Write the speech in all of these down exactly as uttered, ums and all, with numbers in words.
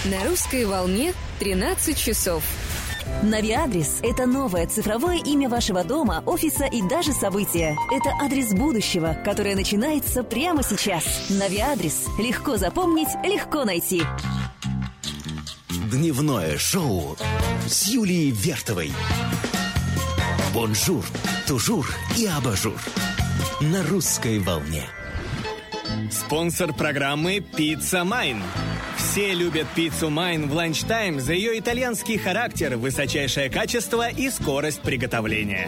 На русской волне тринадцать часов. Навиадрес – это новое цифровое имя вашего дома, офиса и даже события. Это адрес будущего, которое начинается прямо сейчас. Навиадрес. Легко запомнить, легко найти. Дневное шоу с Юлией Вертовой. Бонжур, тужур и абажур. На русской волне. Спонсор программы «Пицца Майн». Все любят пиццу Майн в ланчтайм за ее итальянский характер, высочайшее качество и скорость приготовления.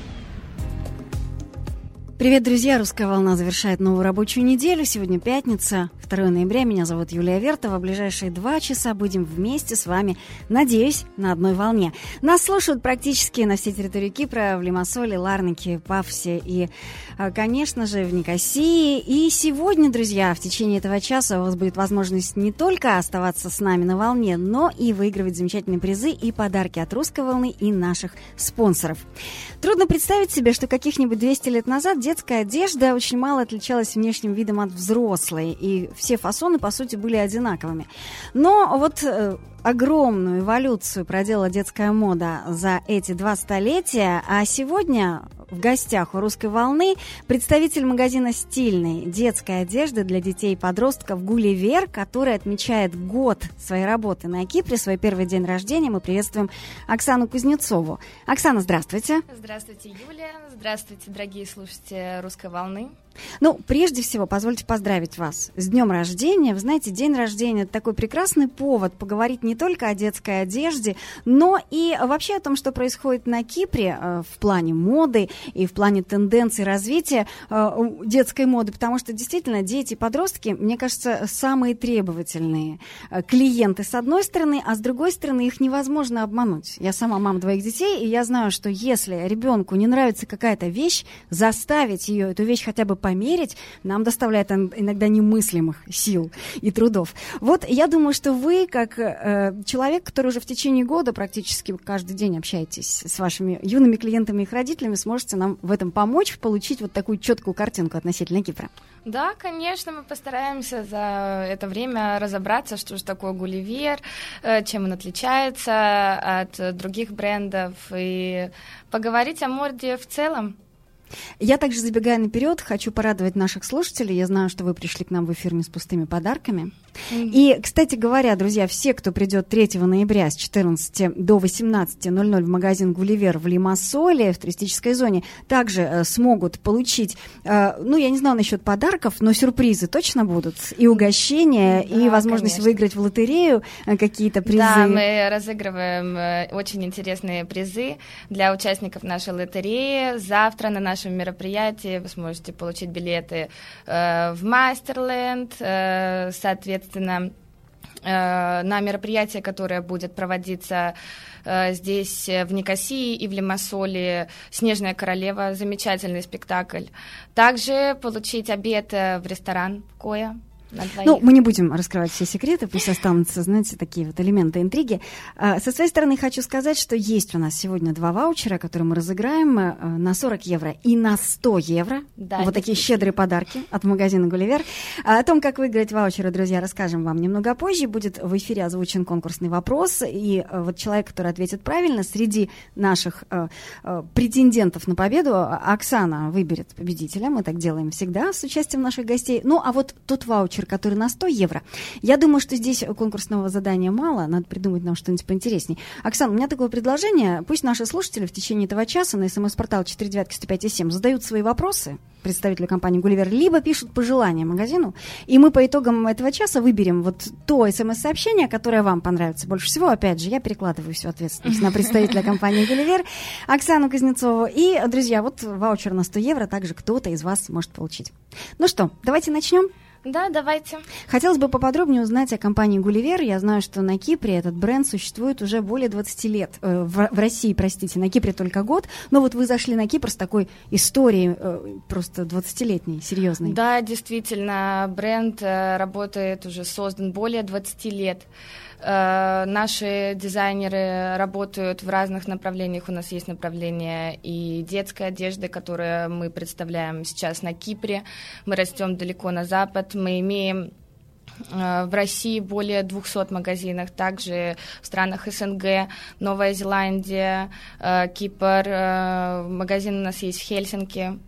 Привет, друзья! «Русская волна» завершает новую рабочую неделю. Сегодня пятница, второго ноября. Меня зовут Юлия Вертова. В ближайшие два часа будем вместе с вами, надеюсь, на одной волне. Нас слушают практически на всей территории Кипра, в Лимассоле, Ларнаке, Пафосе и, конечно же, в Никосии. И сегодня, друзья, в течение этого часа у вас будет возможность не только оставаться с нами на волне, но и выигрывать замечательные призы и подарки от «Русской волны» и наших спонсоров. Трудно представить себе, что каких-нибудь двести лет назад детская одежда очень мало отличалась внешним видом от взрослой, и все фасоны, по сути, были одинаковыми. Но вот э, огромную эволюцию проделала детская мода за эти два столетия, а сегодня в гостях у «Русской волны» представитель магазина стильной детской одежды для детей и подростков «Гулливер», который отмечает год своей работы на Кипре, свой первый день рождения. Мы приветствуем Оксану Кузнецову. Оксана, здравствуйте. Здравствуйте, Юлия. Здравствуйте, дорогие слушатели «Русской волны». Ну, прежде всего, позвольте поздравить вас с днем рождения. Вы знаете, день рождения – это такой прекрасный повод поговорить не только о детской одежде, но и вообще о том, что происходит на Кипре э, в плане моды и в плане тенденций развития э, детской моды, потому что действительно дети и подростки, мне кажется, самые требовательные э, клиенты с одной стороны, а с другой стороны их невозможно обмануть. Я сама мама двоих детей, и я знаю, что если ребенку не нравится какая-то вещь, заставить ее эту вещь хотя бы померить, нам доставляет иногда немыслимых сил и трудов. Вот я думаю, что вы, как э, человек, который уже в течение года практически каждый день общаетесь с вашими юными клиентами и их родителями, сможете нам в этом помочь, получить вот такую четкую картинку относительно Кипра. Да, конечно, мы постараемся за это время разобраться, что же такое Гулливер, чем он отличается от других брендов, и поговорить о моде в целом. Я также, забегая наперед, хочу порадовать наших слушателей. Я знаю, что вы пришли к нам в эфир не с пустыми подарками. Mm-hmm. И, кстати говоря, друзья, все, кто придет третьего ноября с четырнадцати до восемнадцати ноль ноль в магазин «Гулливер» в Лимассоле, в туристической зоне, также э, смогут получить, э, ну, я не знаю насчет подарков, но сюрпризы точно будут. И угощения, mm-hmm. и возможность конечно. выиграть в лотерею э, какие-то призы. Да, мы разыгрываем э, очень интересные призы для участников нашей лотереи. Завтра на нашем мероприятии вы сможете получить билеты э, в Мастерленд, э, соответственно, э, на мероприятие, которое будет проводиться э, здесь, в Никосии и в Лимассоле, «Снежная королева», замечательный спектакль. Также получить обед в ресторан «Коя». Ну, мы не будем раскрывать все секреты, пусть останутся, знаете, такие вот элементы интриги. Со своей стороны хочу сказать, что есть у нас сегодня два ваучера, которые мы разыграем на сорок евро и на сто евро. Да, вот такие щедрые подарки от магазина «Гулливер». О том, как выиграть ваучеры, друзья, расскажем вам немного позже. Будет в эфире озвучен конкурсный вопрос, и вот человек, который ответит правильно, среди наших претендентов на победу Оксана выберет победителя. Мы так делаем всегда с участием наших гостей. Ну, а вот тот ваучер, который на сто евро. Я думаю, что здесь конкурсного задания мало, надо придумать нам что-нибудь поинтереснее. Оксана, у меня такое предложение. Пусть наши слушатели в течение этого часа на смс-портал четыре девятки сто пять семь задают свои вопросы представителю компании «Гулливер», либо пишут пожелания магазину, и мы по итогам этого часа выберем вот то смс-сообщение, которое вам понравится больше всего. Опять же, я перекладываю всю ответственность на представителя компании «Гулливер» Оксану Кузнецову. И, друзья, вот ваучер на сто евро также кто-то из вас может получить. Ну что, давайте начнем. Да, давайте. Хотелось бы поподробнее узнать о компании «Гулливер». Я знаю, что на Кипре этот бренд существует уже более двадцати лет. Э, в, в России, простите, на Кипре только год. Но вот вы зашли на Кипр с такой историей э, просто двадцатилетней, серьезной. Да, действительно, бренд э, работает, уже создан более двадцати лет. Э, наши дизайнеры работают в разных направлениях. У нас есть направление и детской одежды, которую мы представляем сейчас на Кипре. Мы растем далеко на запад. Мы имеем В России более двухсот магазинов, также в странах СНГ, Новая Зеландия, Кипр, магазин у нас есть в Хельсинки.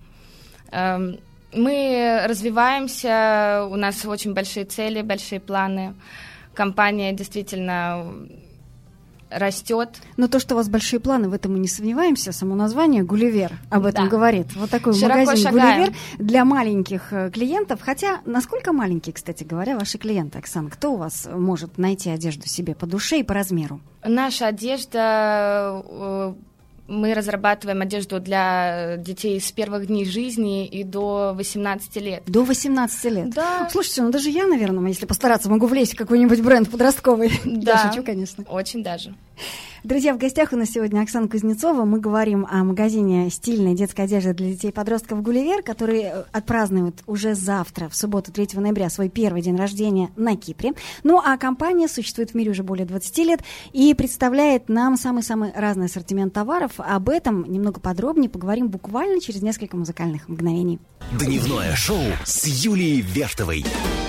Мы развиваемся, у нас очень большие цели, большие планы. Компания действительно растет. Но то, что у вас большие планы, в этом мы не сомневаемся. Само название «Гулливер» об этом да. говорит. Вот такой Широко магазин шагаем. «Гулливер» для маленьких клиентов. Хотя, насколько маленькие, кстати говоря, ваши клиенты, Оксана? Кто у вас может найти одежду себе по душе и по размеру? Наша одежда... Мы разрабатываем одежду для детей с первых дней жизни и до восемнадцати лет. До восемнадцати лет? Да. Слушайте, ну даже я, наверное, если постараться, могу влезть в какой-нибудь бренд подростковый. Да. Я шучу, конечно. Очень даже. Друзья, в гостях у нас сегодня Оксана Кузнецова. Мы говорим о магазине стильной детской одежды для детей и подростков «Гулливер», который отпразднует уже завтра, в субботу, третьего ноября, свой первый день рождения на Кипре. Ну, а компания существует в мире уже более двадцати лет и представляет нам самый-самый разный ассортимент товаров. Об этом немного подробнее поговорим буквально через несколько музыкальных мгновений. Дневное шоу с Юлией Вертовой.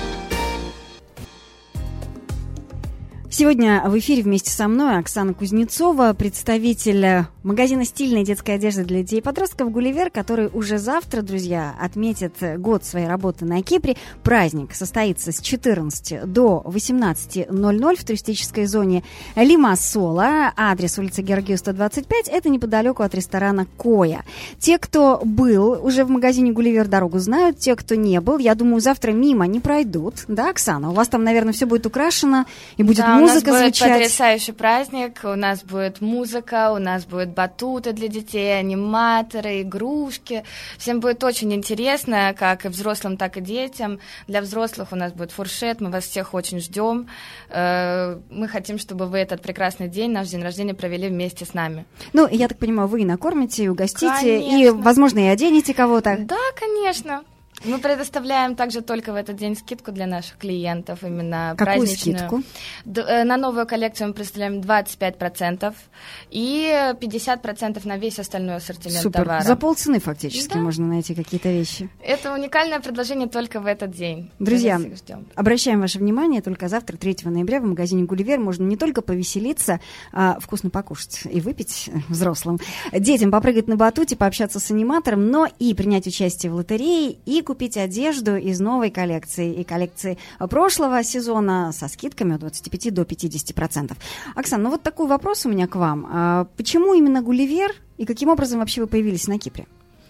Сегодня в эфире вместе со мной Оксана Кузнецова, представитель магазина стильной детской одежды для детей и подростков «Гулливер», который уже завтра, друзья, отметит год своей работы на Кипре. Праздник состоится с четырнадцати до восемнадцати ноль-ноль в туристической зоне Лимассола. Адрес улица Георгию сто двадцать пять. Это неподалеку от ресторана «Коя». Те, кто был уже в магазине «Гулливер», дорогу знают. Те, кто не был, я думаю, завтра мимо не пройдут. Да, Оксана? У вас там, наверное, все будет украшено и будет да, музыка у нас будет звучать. Потрясающий праздник. У нас будет музыка, у нас будет батуты для детей, аниматоры, игрушки. Всем будет очень интересно, как и взрослым, так и детям. Для взрослых у нас будет фуршет, мы вас всех очень ждем. Мы хотим, чтобы вы этот прекрасный день, наш день рождения, провели вместе с нами. Ну, я так понимаю, вы и накормите, и угостите, конечно. И, возможно, и оденете кого-то. Да, конечно. Мы предоставляем также только в этот день скидку для наших клиентов, именно Какую праздничную. скидку? Д- на новую коллекцию мы представляем двадцать пять процентов и пятьдесят процентов на весь остальной ассортимент Супер. товара. За полцены фактически да. можно найти какие-то вещи. Это уникальное предложение только в этот день. Друзья, обращаем ваше внимание, только завтра, третьего ноября, в магазине «Гулливер» можно не только повеселиться, а вкусно покушать и выпить взрослым, детям попрыгать на батуте, пообщаться с аниматором, но и принять участие в лотерее, и купить одежду из новой коллекции и коллекции прошлого сезона со скидками от двадцати пяти до пятидесяти процентов. Оксана, ну вот такой вопрос у меня к вам. А почему именно «Гулливер» и каким образом вообще вы появились на Кипре?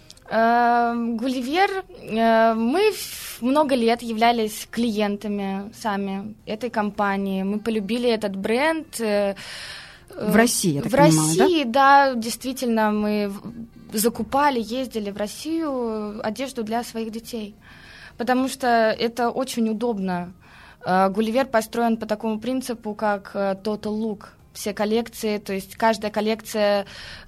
«Гулливер», мы много лет являлись клиентами сами этой компании. Мы полюбили этот бренд. В России, я так В понимаю, России, да? да, действительно, мы закупали, ездили в Россию одежду для своих детей, потому что это очень удобно. «Гулливер» построен по такому принципу, как Total Look. Все коллекции, то есть каждая коллекция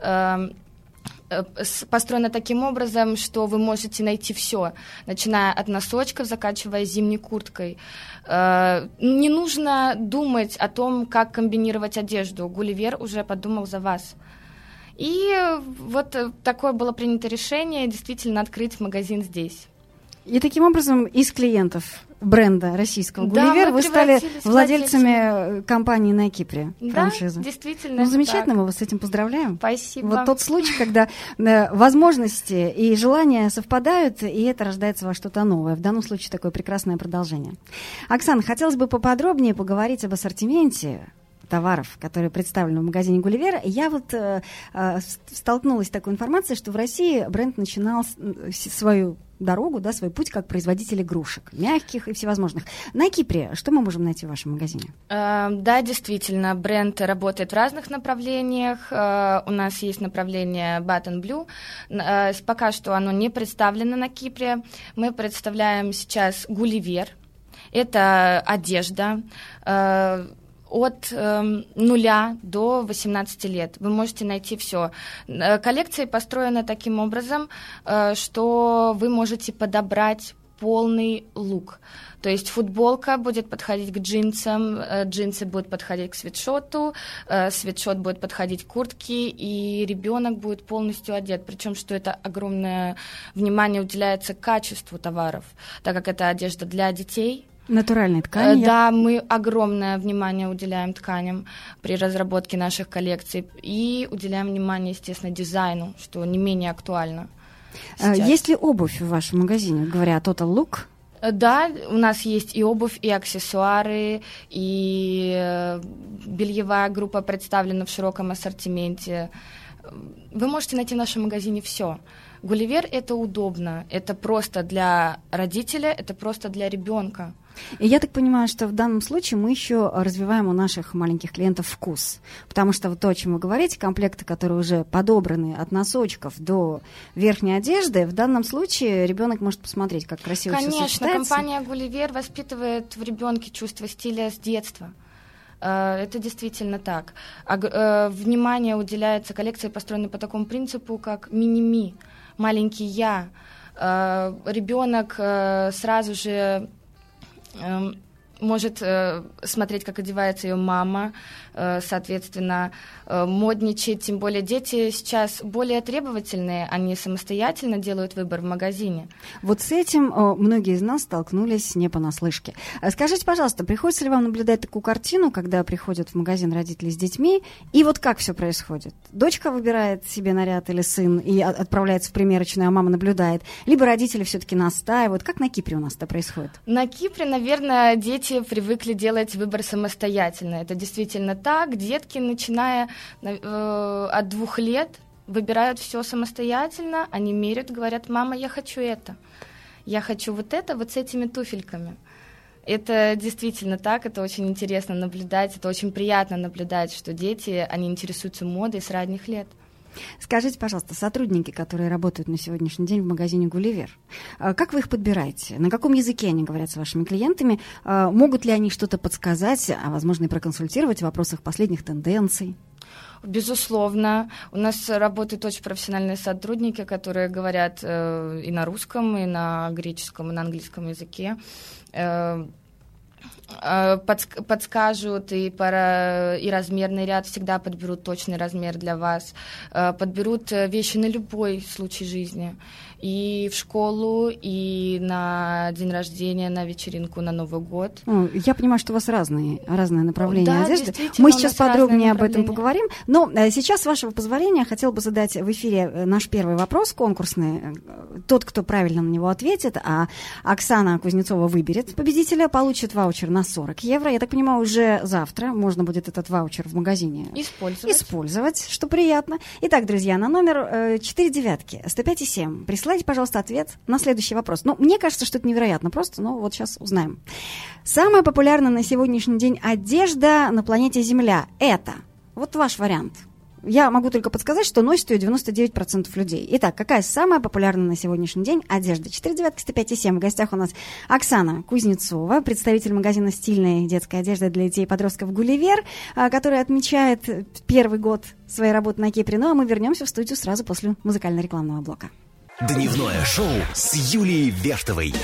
построена таким образом, что вы можете найти все, начиная от носочков, заканчивая зимней курткой. Не нужно думать о том, как комбинировать одежду. «Гулливер» уже подумал за вас. И вот такое было принято решение действительно открыть магазин здесь. И таким образом из клиентов бренда российского да, «Гулливер» вы стали владельцами владельцами. компании на Кипре, да, франшизы. Действительно. Ну, замечательно, так. Мы вас с этим поздравляем. Спасибо. Вот тот случай, когда э, возможности и желания совпадают, и это рождается во что-то новое. В данном случае такое прекрасное продолжение. Оксана, хотелось бы поподробнее поговорить об ассортименте товаров, которые представлены в магазине «Гулливер». Я вот э, э, столкнулась с такой информацией, что в России бренд начинал свою дорогу, да, свой путь как производитель игрушек, мягких и всевозможных. На Кипре что мы можем найти в вашем магазине? Э, да, действительно, бренд работает в разных направлениях. Э, у нас есть направление Button Blue. Э, пока что оно не представлено на Кипре. Мы представляем сейчас «Гулливер». Это одежда, э, от э, нуля до восемнадцати лет. Вы можете найти все. Коллекция построена таким образом, э, что вы можете подобрать полный лук. То есть футболка будет подходить к джинсам, э, джинсы будут подходить к свитшоту, э, свитшот будет подходить к куртке, и ребенок будет полностью одет. Причем, что это огромное внимание уделяется качеству товаров, так как это одежда для детей. Натуральные ткани. Да, мы огромное внимание уделяем тканям при разработке наших коллекций и уделяем внимание, естественно, дизайну, что не менее актуально сейчас. Есть ли обувь в вашем магазине, говоря о Total Look? Да, у нас есть и обувь, и аксессуары, и бельевая группа представлена в широком ассортименте. Вы можете найти в нашем магазине все. Гулливер – это удобно, это просто для родителя, это просто для ребенка. И я так понимаю, что в данном случае мы еще развиваем у наших маленьких клиентов вкус. Потому что вот то, о чем вы говорите, комплекты, которые уже подобраны от носочков до верхней одежды, в данном случае ребенок может посмотреть, как красиво все сочетается. Конечно, компания Гулливер воспитывает в ребенке чувство стиля с детства. Это действительно так. Внимание уделяется коллекции, построенной по такому принципу, как мини-ми, маленький я. Ребенок сразу же может э, смотреть, как одевается ее мама, э, соответственно, э, модничать, тем более дети сейчас более требовательные, они самостоятельно делают выбор в магазине. Вот с этим о, многие из нас столкнулись не понаслышке. Скажите, пожалуйста, приходится ли вам наблюдать такую картину, когда приходят в магазин родители с детьми, и вот как все происходит? Дочка выбирает себе наряд или сын и отправляется в примерочную, а мама наблюдает, либо родители все-таки настаивают. Как на Кипре у нас это происходит? На Кипре, наверное, дети привыкли делать выбор самостоятельно. Это действительно так. Детки, начиная э, от двух лет, выбирают все самостоятельно, они меряют, говорят: мама, я хочу это, я хочу вот это, вот с этими туфельками. Это действительно так, это очень интересно наблюдать, это очень приятно наблюдать, что дети, они интересуются модой с ранних лет. Скажите, пожалуйста, сотрудники, которые работают на сегодняшний день в магазине Гулливер, как вы их подбираете? На каком языке они говорят с вашими клиентами? Могут ли они что-то подсказать, а возможно и проконсультировать в вопросах последних тенденций? Безусловно. У нас работают очень профессиональные сотрудники, которые говорят э, и на русском, и на греческом, и на английском языке. Э, подскажут и, пара, и размерный ряд, всегда подберут точный размер для вас, подберут вещи на любой случай жизни, и в школу, и на день рождения, на вечеринку, на Новый год. Я понимаю, что у вас разные, разные направления да, одежды. Мы сейчас подробнее об этом поговорим, но сейчас, с вашего позволения, хотела бы задать в эфире наш первый вопрос конкурсный. Тот, кто правильно на него ответит, а Оксана Кузнецова выберет победителя, получит ваучер на сорок евро. Я так понимаю, уже завтра можно будет этот ваучер в магазине использовать, использовать, что приятно. Итак, друзья, на номер четыре девятки, сто пять и семь присылайте, пожалуйста, ответ на следующий вопрос. Ну, мне кажется, что это невероятно просто, но вот сейчас узнаем. Самая популярная на сегодняшний день одежда на планете Земля – это? Вот ваш вариант. Я могу только подсказать, что носит ее девяносто девять процентов людей. Итак, какая самая популярная на сегодняшний день одежда? четыре девятки, сто пять и семь. В гостях у нас Оксана Кузнецова, представитель магазина стильной детской одежды для детей и подростков «Гулливер», который отмечает первый год своей работы на Кипре. Ну, а мы вернемся в студию сразу после музыкально-рекламного блока. Дневное шоу с Юлией Вехтовой.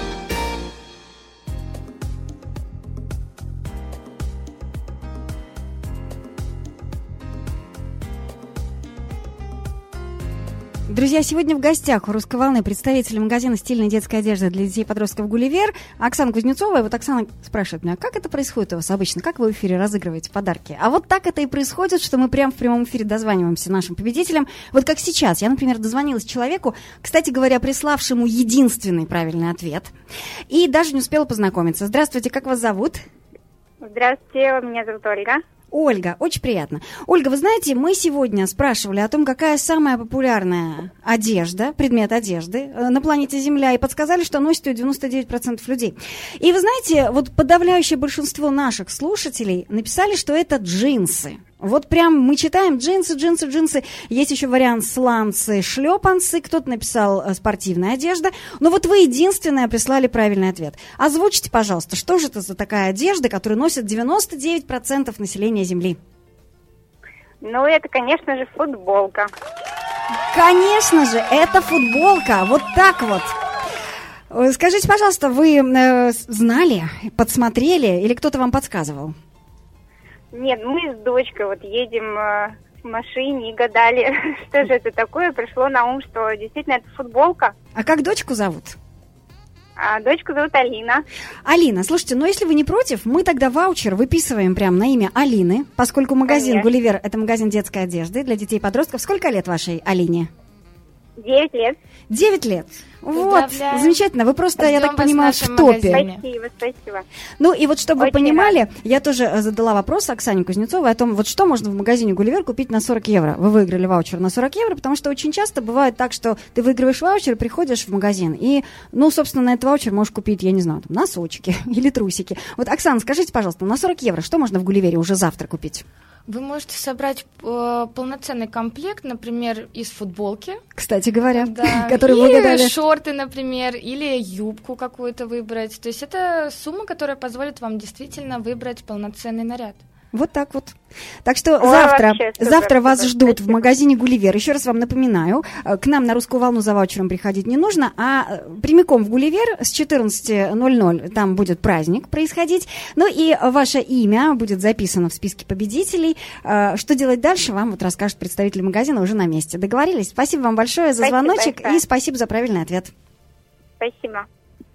Друзья, сегодня в гостях у «Русской волны» представитель магазина стильной детской одежды для детей и подростков «Гулливер» Оксана Кузнецова. И вот Оксана спрашивает меня, как это происходит у вас обычно, как вы в эфире разыгрываете подарки? А вот так это и происходит, что мы прямо в прямом эфире дозваниваемся нашим победителям. Вот как сейчас. Я, например, дозвонилась человеку, кстати говоря, приславшему единственный правильный ответ. И даже не успела познакомиться. Здравствуйте, как вас зовут? Здравствуйте, меня зовут Ольга. Ольга, очень приятно. Ольга, вы знаете, мы сегодня спрашивали о том, какая самая популярная одежда, предмет одежды на планете Земля, и подсказали, что носит ее девяносто девять процентов людей. И вы знаете, вот подавляющее большинство наших слушателей написали, что это джинсы. Вот прям мы читаем джинсы, джинсы, джинсы. Есть еще вариант сланцы, шлепанцы. Кто-то написал спортивная одежда. Но вот вы единственное прислали правильный ответ. Озвучите, пожалуйста, что же это за такая одежда, которую носит девяносто девять процентов населения Земли? Ну, это, конечно же, футболка. Конечно же, это футболка. Вот так вот. Скажите, пожалуйста, вы э, знали, подсмотрели или кто-то вам подсказывал? Нет, мы с дочкой вот едем э, в машине и гадали, что же это такое. Пришло на ум, что действительно это футболка. А как дочку зовут? А дочку зовут Алина. Алина, слушайте, ну если вы не против, мы тогда ваучер выписываем прямо на имя Алины, поскольку магазин Конечно. «Гулливер» — это магазин детской одежды для детей и подростков. Сколько лет вашей Алине? Девять лет. Девять лет. Вот, Поздравляем. замечательно. Вы просто, я Ждем так вас понимаю, в в нашем топе. магазине. Спасибо, спасибо. Ну и вот чтобы вы Очень понимали, я тоже э, задала вопрос Оксане Кузнецовой о том, вот что можно в магазине «Гулливер» купить на сорок евро. Вы выиграли ваучер на сорок евро, потому что очень часто бывает так, что ты выигрываешь ваучер, приходишь в магазин и, ну, собственно, на этот ваучер можешь купить, я не знаю, там, носочки или трусики. Вот, Оксана, скажите, пожалуйста, на сорок евро что можно в «Гулливере» уже завтра купить? Вы можете собрать э, полноценный комплект, например, из футболки. Кстати говоря, Да. который вы Или угадали. шорты, например, или юбку какую-то выбрать. То есть это сумма, которая позволит вам действительно выбрать полноценный наряд. Вот так вот. Так что Ой, завтра, вообще супер, завтра вас супер, ждут спасибо. в магазине «Гулливер». Еще раз вам напоминаю, э, к нам на «Русскую волну» за ваучером приходить не нужно, а э, прямиком в «Гулливер» с четырнадцати ноль-ноль там будет праздник происходить. Ну и ваше имя будет записано в списке победителей. Э, Что делать дальше, вам вот расскажет представитель магазина уже на месте. Договорились? Спасибо вам большое за Спасибо звоночек большое. и спасибо за правильный ответ. Спасибо.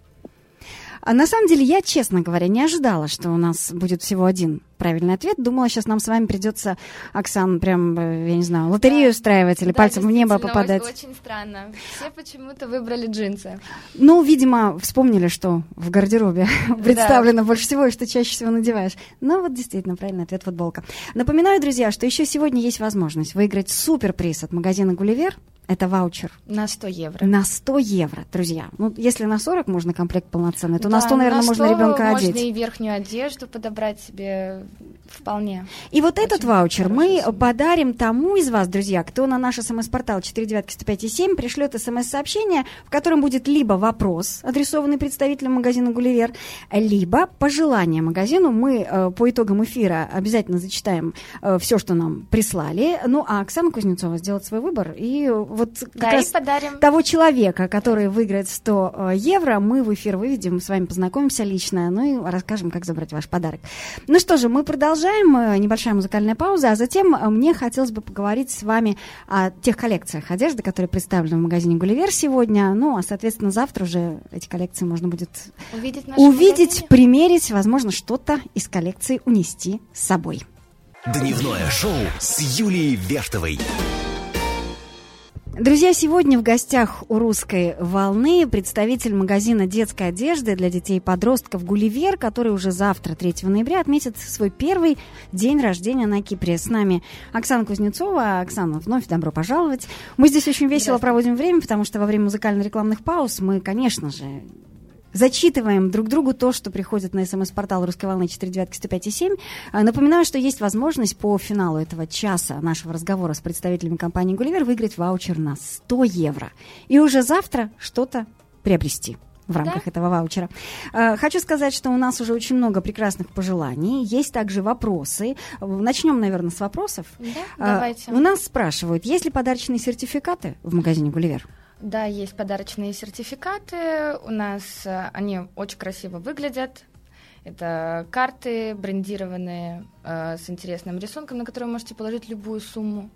А на самом деле, я, честно говоря, не ожидала, что у нас будет всего один правильный ответ. Думала, сейчас нам с вами придется, Оксан, прям, э, я не знаю, лотерею Да. устраивать или Да, пальцем в небо действительно, попадать. Очень, очень странно. Все почему-то выбрали джинсы. Ну, видимо, вспомнили, что в гардеробе представлено больше всего и что чаще всего надеваешь. Ну, вот действительно, правильный ответ — футболка. Напоминаю, друзья, что еще сегодня есть возможность выиграть суперприз от магазина «Гулливер». Это ваучер На сто евро. на сто евро, друзья. Ну, если на сорок можно комплект полноценный, то Да, на сто, наверное, можно сто ребенка одеть. Можно и верхнюю одежду подобрать себе вполне. И вот этот Очень ваучер мы хорошая сумма. подарим тому из вас, друзья, кто на наш смс-портал четыре девятки сто пять и семь пришлет смс-сообщение, в котором будет либо вопрос, адресованный представителям магазина «Гулливер», либо пожелание магазину. Мы э, по итогам эфира обязательно зачитаем э, все, что нам прислали. Ну, а Оксана Кузнецова сделает свой выбор. И вот как Да, раз и подарим. того человека, который выиграет сто э, евро, мы в эфир выведем, с вами познакомимся лично, ну и расскажем, как забрать ваш подарок. Ну что же, мы продолжаем. Небольшая музыкальная пауза, а затем мне хотелось бы поговорить с вами о тех коллекциях одежды, которые представлены в магазине «Гулливер» сегодня. Ну, а, соответственно, завтра уже эти коллекции можно будет Увидеть, в нашем увидеть, магазине. примерить, возможно, что-то из коллекции унести с собой. Дневное шоу с Юлией Вертовой. Друзья, сегодня в гостях у «Русской волны» представитель магазина детской одежды для детей и подростков «Гулливер», который уже завтра, третьего ноября, отметит свой первый день рождения на Кипре. С нами Оксана Кузнецова. Оксана, вновь добро пожаловать. Мы здесь очень весело проводим время, потому что во время музыкально-рекламных пауз мы, конечно же, зачитываем друг другу то, что приходит на смс-портал «Русской волны» четыре девятки сто пять и семь. Напоминаю, что есть возможность по финалу этого часа нашего разговора с представителями компании «Гулливер» выиграть ваучер на сто евро. И уже завтра что-то приобрести в рамках Да. этого ваучера. Хочу сказать, что у нас уже очень много прекрасных пожеланий. Есть также вопросы. Начнем, наверное, с вопросов. Да, давайте. У нас спрашивают, есть ли подарочные сертификаты в магазине «Гулливер»? Да, есть подарочные сертификаты. У нас э, они очень красиво выглядят. Это карты брендированные э, с интересным рисунком, на которые вы можете положить любую сумму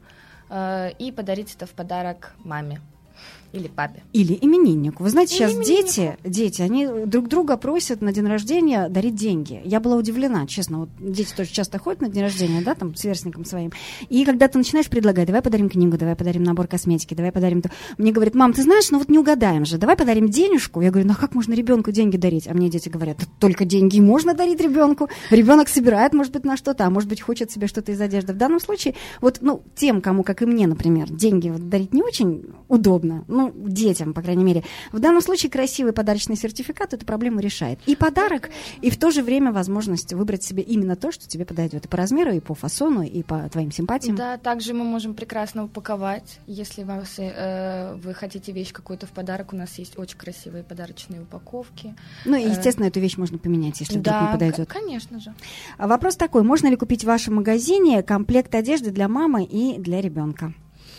э, и подарить это в подарок маме или папе. Или имениннику. Вы знаете, Или сейчас имениннику. дети, дети, они друг друга просят на день рождения дарить деньги. Я была удивлена, честно. Вот дети тоже часто ходят на день рождения, да, там, с сверстником своим. И когда ты начинаешь предлагать, давай подарим книгу, давай подарим набор косметики, давай подарим то. Мне говорят, мам, ты знаешь, ну вот не угадаем же, давай подарим денежку. Я говорю, ну а как можно ребенку деньги дарить? А мне дети говорят, да только деньги можно дарить ребенку. Ребенок собирает, может быть, на что-то, а может быть, хочет себе что-то из одежды. В данном случае, вот, ну, тем, кому, как и мне, например, деньги вот дарить не очень удобно, ну, детям, по крайней мере. В данном случае красивый подарочный сертификат эту проблему решает. И подарок, и в то же время возможность выбрать себе именно то, что тебе подойдет и по размеру, и по фасону, и по твоим симпатиям. Да, также мы можем прекрасно упаковать. Если вас, э, вы хотите вещь какую-то в подарок, у нас есть очень красивые подарочные упаковки. Ну и, естественно, эту вещь можно поменять, если вдруг Да, не подойдет. к- конечно же. А вопрос такой, можно ли купить в вашем магазине комплект одежды для мамы и для ребенка?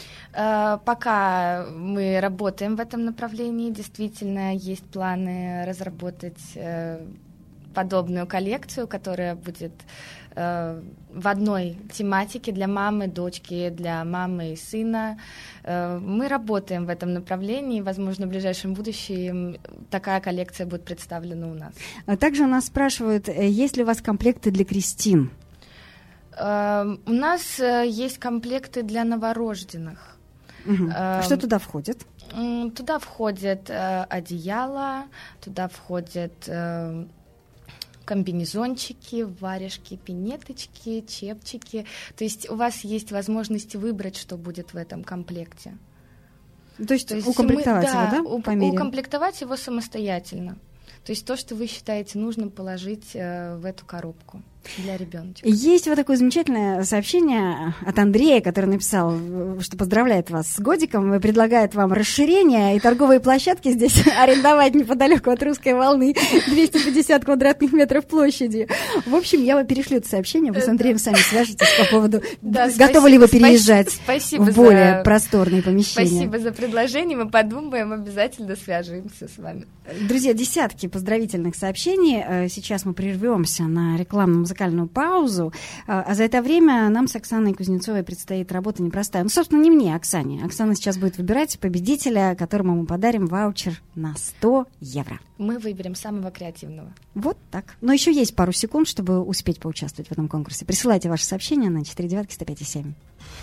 Э, Пока мы работаем в этом направлении, действительно есть планы разработать э, подобную коллекцию, которая будет э, в одной тематике для мамы, дочки, для мамы и сына. Э, мы работаем в этом направлении, возможно, в ближайшем будущем такая коллекция будет представлена у нас. А также у нас спрашивают, есть ли у вас комплекты для крестин? Э, у нас э, есть комплекты для новорожденных. Угу. Э, Что туда входит? Туда входит э, одеяло, туда входят э, комбинезончики, варежки, пинеточки, чепчики. То есть у вас есть возможность выбрать, что будет в этом комплекте. То есть, То есть укомплектовать мы, его, да? У, по мере? Укомплектовать его самостоятельно. То есть то, что вы считаете нужным положить э, в эту коробку для ребеночка. Есть вот такое замечательное сообщение от Андрея, который написал, что поздравляет вас с годиком и предлагает вам расширение и торговые площадки здесь арендовать неподалеку от Русской волны, двести пятьдесят квадратных метров площади. В общем, я вам перешлю это сообщение, вы с Андреем сами свяжетесь по поводу, да, готовы спасибо, ли вы переезжать спасибо в более за... просторные помещения. Спасибо за предложение, мы подумаем, обязательно свяжемся с вами. Друзья, десятки поздравительных сообщений. Сейчас мы прервемся на рекламную музыкальную паузу. А за это время нам с Оксаной Кузнецовой предстоит работа непростая. Ну, собственно, не мне, а Оксане. Оксана сейчас будет выбирать победителя, которому мы подарим ваучер на сто евро. Мы выберем самого креативного. Вот так. Но еще есть пару секунд, чтобы успеть поучаствовать в этом конкурсе. Присылайте ваши сообщения на четыре девятки сто пять и семь.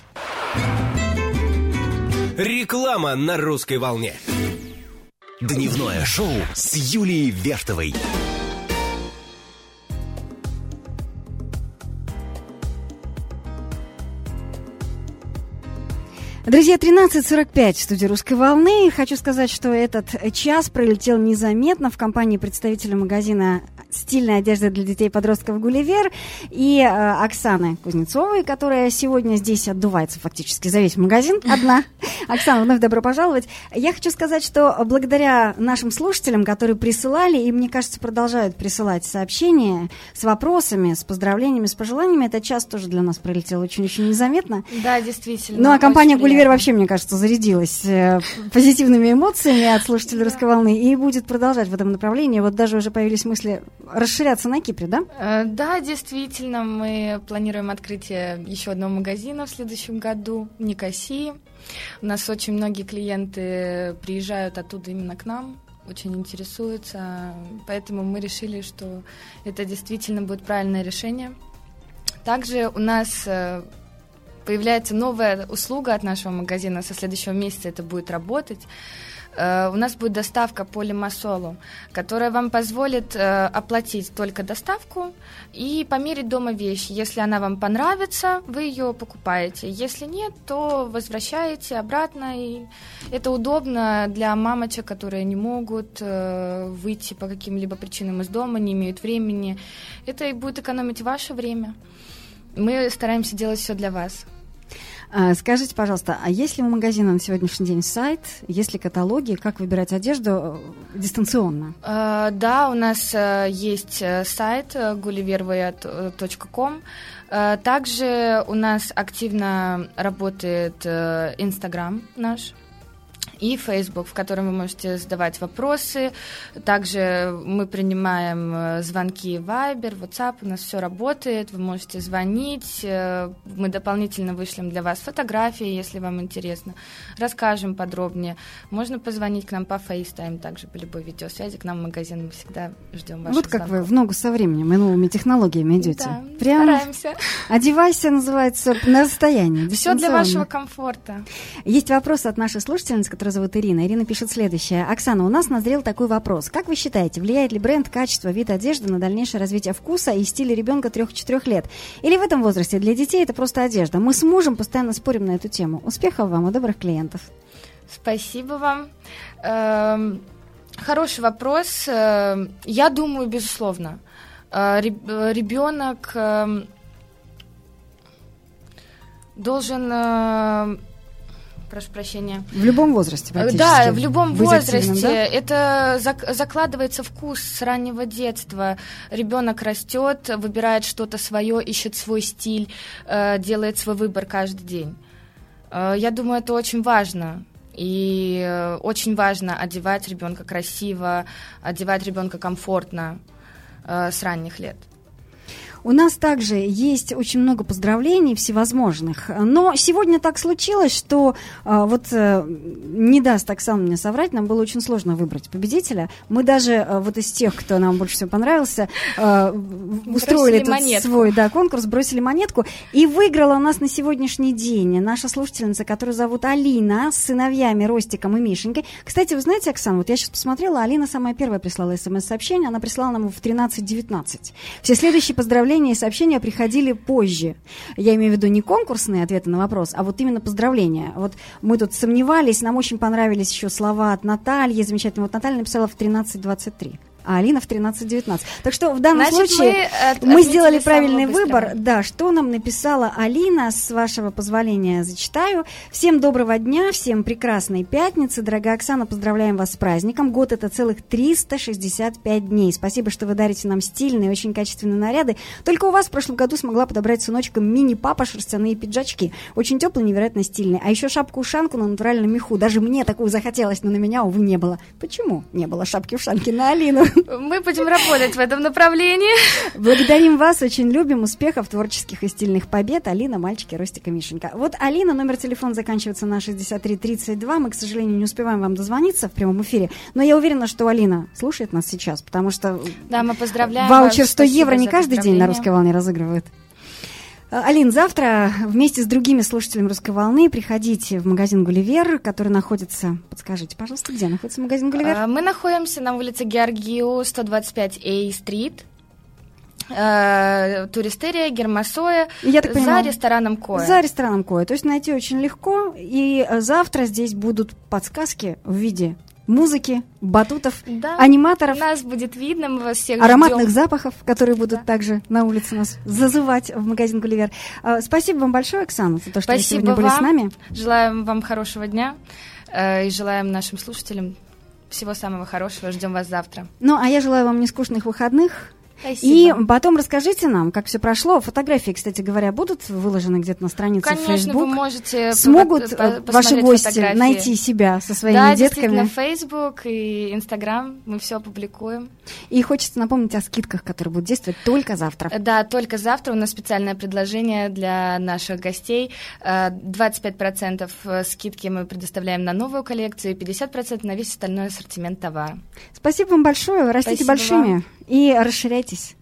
Реклама на Русской волне. Дневное шоу с Юлией Вертовой. Друзья, тринадцать сорок пять в студии «Русской волны». Хочу сказать, что этот час пролетел незаметно в компании представителя магазина стильной одежды для детей и подростков «Гулливер» и э, Оксаны Кузнецовой, которая сегодня здесь отдувается фактически за весь магазин одна. Оксана, вновь добро пожаловать. Я хочу сказать, что благодаря нашим слушателям, которые присылали, и, мне кажется, продолжают присылать сообщения с вопросами, с поздравлениями, с пожеланиями, этот час тоже для нас пролетел очень-очень незаметно. Да, действительно. Ну, а компания «Гулливер» вообще, мне кажется, зарядилась э, позитивными эмоциями от слушателей «Русской волны» и будет продолжать в этом направлении. Вот даже уже появились мысли расширяться на Кипре, да? Э, да, действительно, мы планируем открытие еще одного магазина в следующем году в Никосии. У нас очень многие клиенты приезжают оттуда именно к нам, очень интересуются, поэтому мы решили, что это действительно будет правильное решение. Также у нас э, появляется новая услуга от нашего магазина, со следующего месяца это будет работать. Uh, у нас будет доставка по Лимассолу, которая вам позволит uh, оплатить только доставку и померить дома вещь. Если она вам понравится, вы ее покупаете. Если нет, то возвращаете обратно. И это удобно для мамочек, которые не могут uh, выйти по каким-либо причинам из дома, не имеют времени. Это и будет экономить ваше время. Мы стараемся делать все для вас. Скажите, пожалуйста, а есть ли у магазина на сегодняшний день сайт, есть ли каталоги, как выбирать одежду дистанционно? Uh, да, у нас uh, есть сайт gullivervoya точка ком. Uh, также у нас активно работает Инстаграм uh, наш и Facebook, в котором вы можете задавать вопросы. Также мы принимаем звонки Viber, WhatsApp, у нас все работает, вы можете звонить, мы дополнительно вышлем для вас фотографии, если вам интересно, расскажем подробнее. Можно позвонить к нам по FaceTime, также по любой видеосвязи, к нам в магазин, мы всегда ждем ваших Вот как звонков. Вы в ногу со временем и новыми технологиями идете. Да, прям стараемся. Одевайся, называется, на расстоянии. Все для вашего комфорта. Есть вопрос от нашей слушательницы, которая зовут Ирина. Ирина пишет следующее. Оксана, у нас назрел такой вопрос. Как вы считаете, влияет ли бренд, качество, вид одежды на дальнейшее развитие вкуса и стиля ребенка трех-четырех лет? Или в этом возрасте для детей это просто одежда? Мы с мужем постоянно спорим на эту тему. Успехов вам и добрых клиентов. Спасибо вам. Эм, хороший вопрос. Я думаю, безусловно, ребенок должен... Прошу прощения. В любом возрасте практически. Да, в любом Быть возрасте. активным, да? Это зак- закладывается вкус с раннего детства. Ребенок растет, выбирает что-то свое, ищет свой стиль, э, делает свой выбор каждый день. Э, я думаю, это очень важно. И э, очень важно одевать ребенка красиво, одевать ребенка комфортно. э, с ранних лет. У нас также есть очень много поздравлений всевозможных, но сегодня так случилось, что а, вот а, не даст Оксана мне соврать, нам было очень сложно выбрать победителя. Мы даже а, вот из тех, кто нам больше всего понравился, а, устроили этот монетку. свой да, конкурс, бросили монетку, и выиграла у нас на сегодняшний день наша слушательница, которую зовут Алина, с сыновьями Ростиком и Мишенькой. Кстати, вы знаете, Оксана, вот я сейчас посмотрела, Алина самая первая прислала смс-сообщение, она прислала нам в тринадцать девятнадцать. Все следующие поздравления и сообщения приходили позже. Я имею в виду не конкурсные ответы на вопрос, а вот именно поздравления. Вот мы тут сомневались, нам очень понравились еще слова от Натальи, замечательно. Вот Наталья написала в тринадцать двадцать три. А Алина в тринадцать девятнадцать. Так что в данном Значит, случае мы, мы сделали правильный выбор. Да, что нам написала Алина, с вашего позволения зачитаю. Всем доброго дня, всем прекрасной пятницы. Дорогая Оксана, поздравляем вас с праздником. Год — это целых триста шестьдесят пять дней. Спасибо, что вы дарите нам стильные, очень качественные наряды. Только у вас в прошлом году смогла подобрать сыночкам мини-папа шерстяные пиджачки. Очень теплые, невероятно стильные. А еще шапку-ушанку на натуральном меху. Даже мне такую захотелось, но на меня, увы, не было. Почему не было шапки-ушанки на Алину? Мы будем работать в этом направлении. Благодарим вас, очень любим. Успехов, творческих и стильных побед. Алина, мальчики, Ростик и Мишенька. Вот Алина, номер телефона заканчивается на шестьдесят три тридцать два. Мы, к сожалению, не успеваем вам дозвониться в прямом эфире, но я уверена, что Алина слушает нас сейчас, потому что да, мы поздравляем ваучер сто евро не каждый день на «Русской волне» разыгрывают. Алин, завтра вместе с другими слушателями «Русской волны» приходите в магазин «Гулливер», который находится... Подскажите, пожалуйста, где находится магазин «Гулливер»? Мы находимся на улице Георгиу, сто двадцать пять А-стрит. Туристерия, Гермасоя, за понимаю, рестораном Коя. За рестораном Коя. То есть найти очень легко. И завтра здесь будут подсказки в виде музыки, батутов, да, аниматоров. Нас будет видно, мы вас всех ароматных ждем. Запахов, которые будут да. также на улице нас зазывать в магазин «Гулливер». Спасибо вам большое, Оксана, за то, что Спасибо вы сегодня были вам. с нами. Желаем вам хорошего дня и желаем нашим слушателям всего самого хорошего. Ждем вас завтра. Ну, а я желаю вам нескучных выходных. Спасибо. И потом расскажите нам, как все прошло. Фотографии, кстати говоря, будут выложены где-то на странице Конечно, Facebook? Конечно, вы можете Смогут по- ваши гости фотографии. найти себя со своими да, детками? Да, действительно, Facebook и Instagram, мы все опубликуем. И хочется напомнить о скидках, которые будут действовать только завтра. Да, только завтра у нас специальное предложение для наших гостей. двадцать пять процентов скидки мы предоставляем на новую коллекцию и пятьдесят процентов на весь остальной ассортимент товара. Спасибо вам большое, растите Спасибо большими вам. И расширяйтесь.